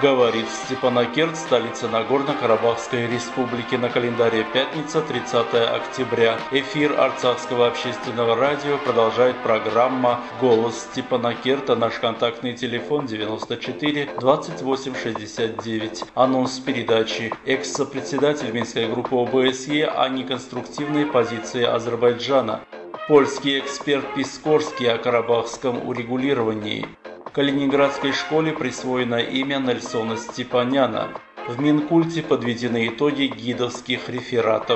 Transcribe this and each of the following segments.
Говорит Степанакерт, столица Нагорно-Карабахской республики. На календаре пятница, 30 октября. Эфир Арцахского общественного радио продолжает программа «Голос Степанакерта». Наш контактный телефон 94 28 69. Анонс передачи. Экс-председатель Минской группы ОБСЕ о неконструктивной позиции Азербайджана. Польский эксперт Пискорский о карабахском урегулировании. Калининградской школе присвоено имя Нельсона Степаняна. В Минкульте подведены итоги гидовских рефератов.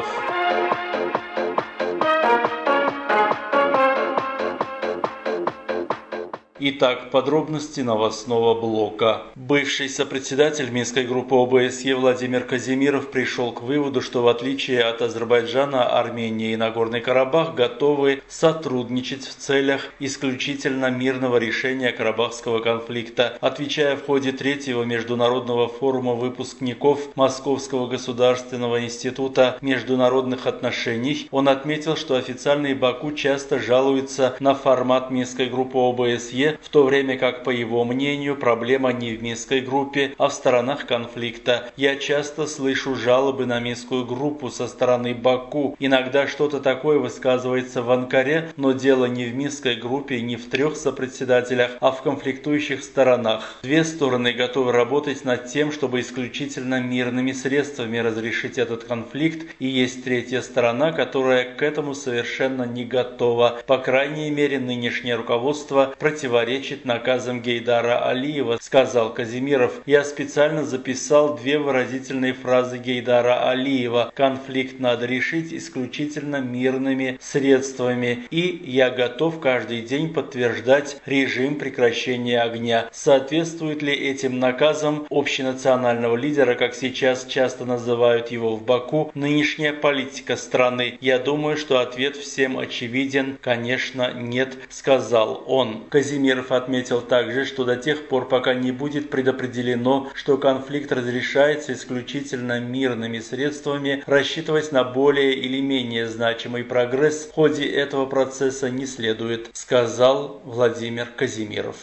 Итак, подробности новостного блока. Бывший сопредседатель Минской группы ОБСЕ Владимир Казимиров пришел к выводу, что в отличие от Азербайджана, Армения и Нагорный Карабах готовы сотрудничать в целях исключительно мирного решения карабахского конфликта. Отвечая в ходе третьего международного форума выпускников Московского государственного института международных отношений, он отметил, что официальный Баку часто жалуется на формат Минской группы ОБСЕ, в то время как, по его мнению, проблема не в Минской группе, а в сторонах конфликта. Я часто слышу жалобы на Минскую группу со стороны Баку. Иногда что-то такое высказывается в Анкаре, но дело не в Минской группе, не в трех сопредседателях, а в конфликтующих сторонах. Две стороны готовы работать над тем, чтобы исключительно мирными средствами разрешить этот конфликт, и есть третья сторона, которая к этому совершенно не готова. По крайней мере, нынешнее руководство противоречит наказам Гейдара Алиева, сказал Казимиров. Я специально записал две выразительные фразы Гейдара Алиева. Конфликт надо решить исключительно мирными средствами. И я готов каждый день подтверждать режим прекращения огня. Соответствует ли этим наказам общенационального лидера, как сейчас часто называют его в Баку, нынешняя политика страны? Я думаю, что ответ всем очевиден. Конечно, нет, сказал он. Казимиров отметил также, что до тех пор, пока не будет предопределено, что конфликт разрешается исключительно мирными средствами, рассчитывать на более или менее значимый прогресс в ходе этого процесса не следует, сказал Владимир Казимиров.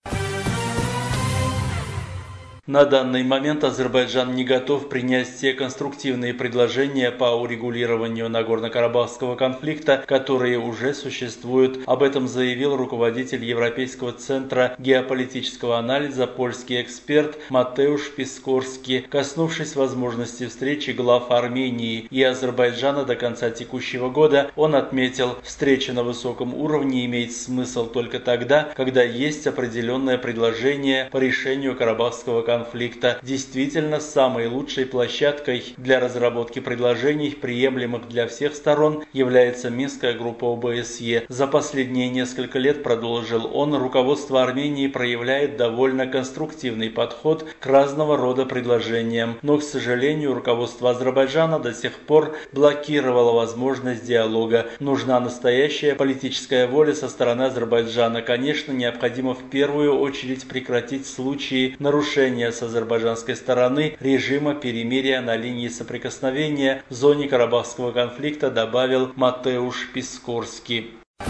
На данный момент Азербайджан не готов принять те конструктивные предложения по урегулированию Нагорно-Карабахского конфликта, которые уже существуют. Об этом заявил руководитель Европейского центра геополитического анализа, польский эксперт Матеуш Пискорский, коснувшись возможности встречи глав Армении и Азербайджана до конца текущего года. Он отметил, встреча на высоком уровне имеет смысл только тогда, когда есть определенное предложение по решению карабахского конфликта. Действительно, самой лучшей площадкой для разработки предложений, приемлемых для всех сторон, является Минская группа ОБСЕ. За последние несколько лет, продолжил он, руководство Армении проявляет довольно конструктивный подход к разного рода предложениям, но, к сожалению, руководство Азербайджана до сих пор блокировало возможность диалога. Нужна настоящая политическая воля со стороны Азербайджана. Конечно, необходимо в первую очередь прекратить случаи нарушения с азербайджанской стороны режима перемирия на линии соприкосновения в зоне карабахского конфликта, добавил Матеуш Пискорский.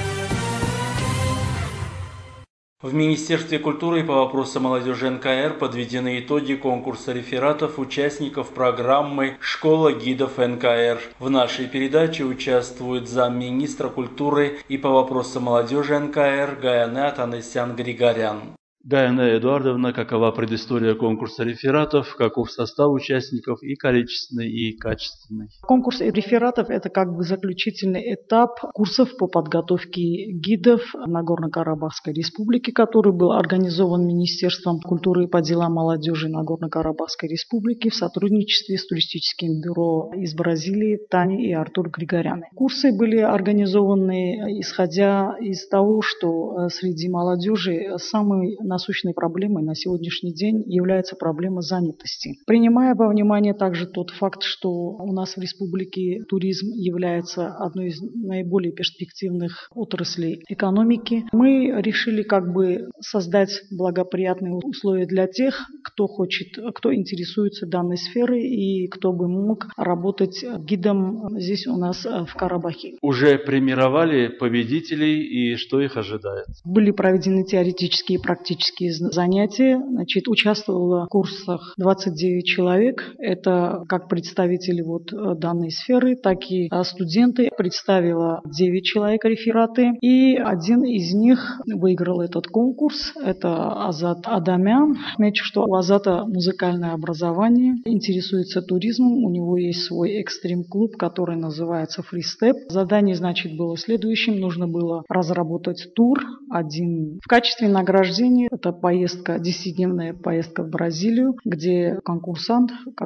В Министерстве культуры и по вопросам молодежи НКР подведены итоги конкурса рефератов участников программы «Школа гидов НКР». В нашей передаче участвует замминистра культуры и по вопросам молодежи НКР Гаяне Атанесян Григорян. Гаяне Эдуардовна, какова предыстория конкурса рефератов, каков состав участников и количественный, и качественный? Конкурс рефератов – это как бы заключительный этап курсов по подготовке гидов Нагорно-Карабахской республики, который был организован Министерством культуры и по делам молодежи Нагорно-Карабахской республики в сотрудничестве с туристическим бюро из Бразилии Таня и Артур Григоряны. Курсы были организованы исходя из того, что среди молодежи самый насущной проблемой на сегодняшний день является проблема занятости. Принимая во внимание также тот факт, что у нас в республике туризм является одной из наиболее перспективных отраслей экономики, мы решили как бы создать благоприятные условия для тех, кто интересуется данной сферой и кто бы мог работать гидом здесь у нас в Карабахе. Уже премировали победителей и что их ожидает? Были проведены теоретические и практические практические занятия. Значит, участвовало в курсах 29 человек. Это как представители данной сферы, так и студенты. Представило 9 человек рефераты. И один из них выиграл этот конкурс. Это Азат Адамян. Отмечу, что у Азата музыкальное образование, интересуется туризмом. У него есть свой экстрим-клуб, который называется Freestep. Задание, значит, было следующим. Нужно было разработать тур один. В качестве награждения это поездка, 10-дневная поездка в Бразилию, где конкурсант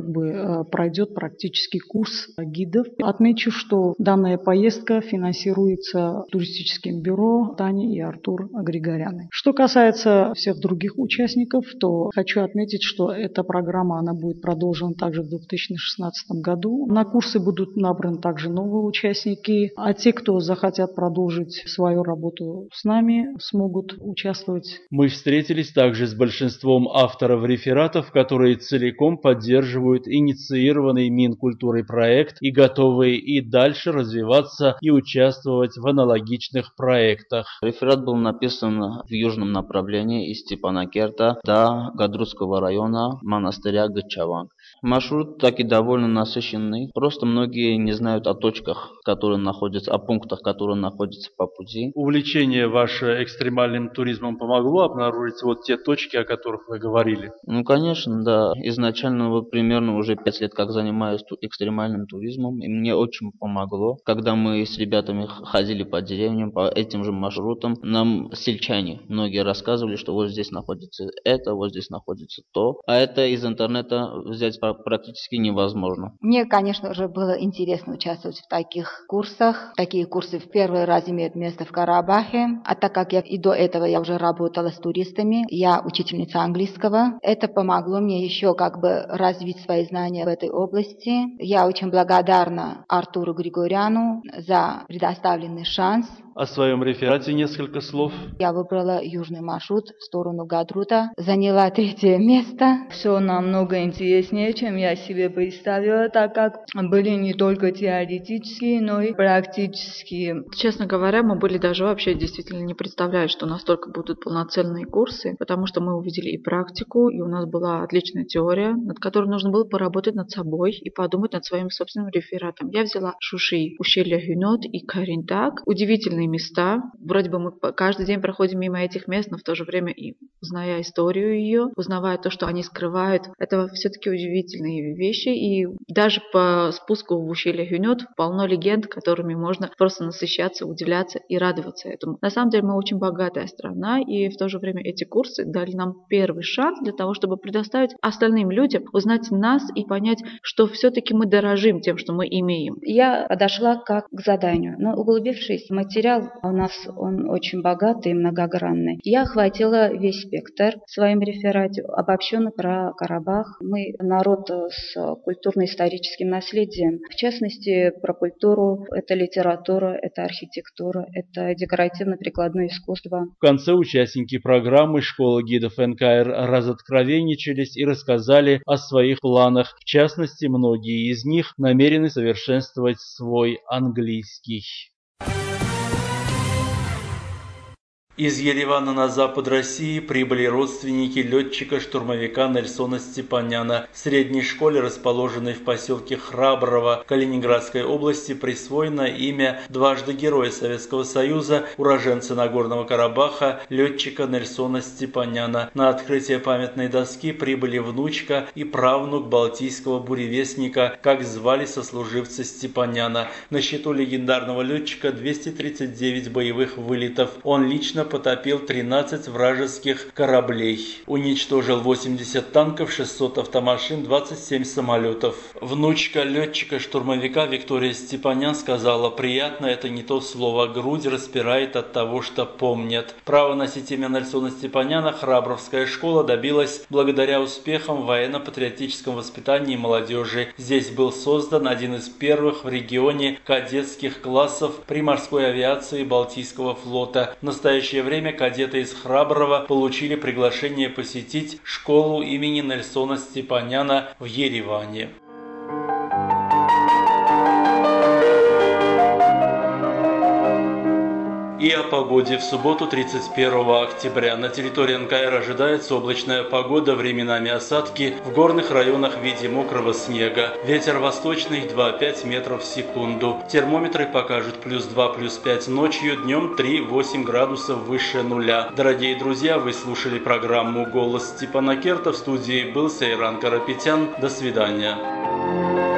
пройдет практический курс гидов. Отмечу, что данная поездка финансируется туристическим бюро Таня и Артур Григоряны. Что касается всех других участников, то хочу отметить, что эта программа она будет продолжена также в 2016 году. На курсы будут набраны также новые участники, а те, кто захотят продолжить свою работу с нами, смогут участвовать. Мы встретились также с большинством авторов рефератов, которые целиком поддерживают инициированный Минкультурой проект и готовы и дальше развиваться и участвовать в аналогичных проектах. Реферат был написан в южном направлении из Степанакерта до Гадрутского района монастыря Гачаванг. Маршрут таки довольно насыщенный. Просто многие не знают о точках, которые находятся, о пунктах, которые находятся по пути. Увлечение ваше экстремальным туризмом помогло обнаружить те точки, о которых вы говорили? Конечно, да. Изначально примерно уже 5 лет как занимаюсь экстремальным туризмом, и мне очень помогло. Когда мы с ребятами ходили по деревням, по этим же маршрутам, нам сельчане многие рассказывали, что вот здесь находится это, вот здесь находится то. А это из интернета взять практически невозможно. Мне, конечно же, было интересно участвовать в таких курсах. Такие курсы в первый раз имеют место в Карабахе. А так как и до этого я уже работала с туристами, я учительница английского. Это помогло мне еще развить свои знания в этой области. Я очень благодарна Артуру Григоряну за предоставленный шанс. О своем реферате несколько слов. Я выбрала южный маршрут в сторону Гадрута, заняла 3-е место. Все намного интереснее, чем я себе представила, так как были не только теоретические, но и практические. Честно говоря, мы были даже вообще действительно не представляли, что настолько будут полноценные курсы, потому что мы увидели и практику, и у нас была отличная теория, над которой нужно было поработать над собой и подумать над своим собственным рефератом. Я взяла Шуши, ущелье Гюнот и Каринтак. Удивительные места. Вроде бы мы каждый день проходим мимо этих мест, но в то же время и зная историю ее, узнавая то, что они скрывают, это все-таки удивительные вещи. И даже по спуску в ущелье Гюнот полно легенд, которыми можно просто насыщаться, удивляться и радоваться этому. На самом деле мы очень богатая страна, и в то же время эти курсы дали нам первый шанс для того, чтобы предоставить остальным людям узнать нас и понять, что все-таки мы дорожим тем, что мы имеем. Я подошла как к заданию, но углубившись в материал, у нас он очень богатый и многогранный. Я охватила весь спектр в своем реферате, обобщенно про Карабах. Мы народ с культурно-историческим наследием. В частности, про культуру, это литература, это архитектура, это декоративно-прикладное искусство. В конце участники программы «Школа гидов НКР» разоткровенничались и рассказали о своих планах. В частности, многие из них намерены совершенствовать свой английский. Из Еревана на запад России прибыли родственники летчика-штурмовика Нельсона Степаняна. В средней школе, расположенной в поселке Храброво Калининградской области, присвоено имя дважды Героя Советского Союза, уроженца Нагорного Карабаха, летчика Нельсона Степаняна. На открытие памятной доски прибыли внучка и правнук балтийского буревестника, как звали сослуживцы Степаняна. На счету легендарного летчика 239 боевых вылетов. Он лично потопил 13 вражеских кораблей. Уничтожил 80 танков, 600 автомашин, 27 самолетов. Внучка летчика-штурмовика Виктория Степанян сказала: «Приятно — это не то слово, грудь распирает от того, что помнят». Право носить имя Нельсона Степаняна Храбровская школа добилась благодаря успехам в военно-патриотическом воспитании молодежи. Здесь был создан один из первых в регионе кадетских классов при морской авиации Балтийского флота. В настоящее время кадеты из Храброва получили приглашение посетить школу имени Нельсона Степаняна в Ереване. И о погоде. В субботу 31 октября на территории НКР ожидается облачная погода, временами осадки, в горных районах в виде мокрого снега. Ветер восточный 2,5 метров в секунду. Термометры покажут +2, +5 ночью, днем 3-8 градусов выше нуля. Дорогие друзья, вы слушали программу «Голос Степана Керта». В студии был Сейран Карапетян. До свидания.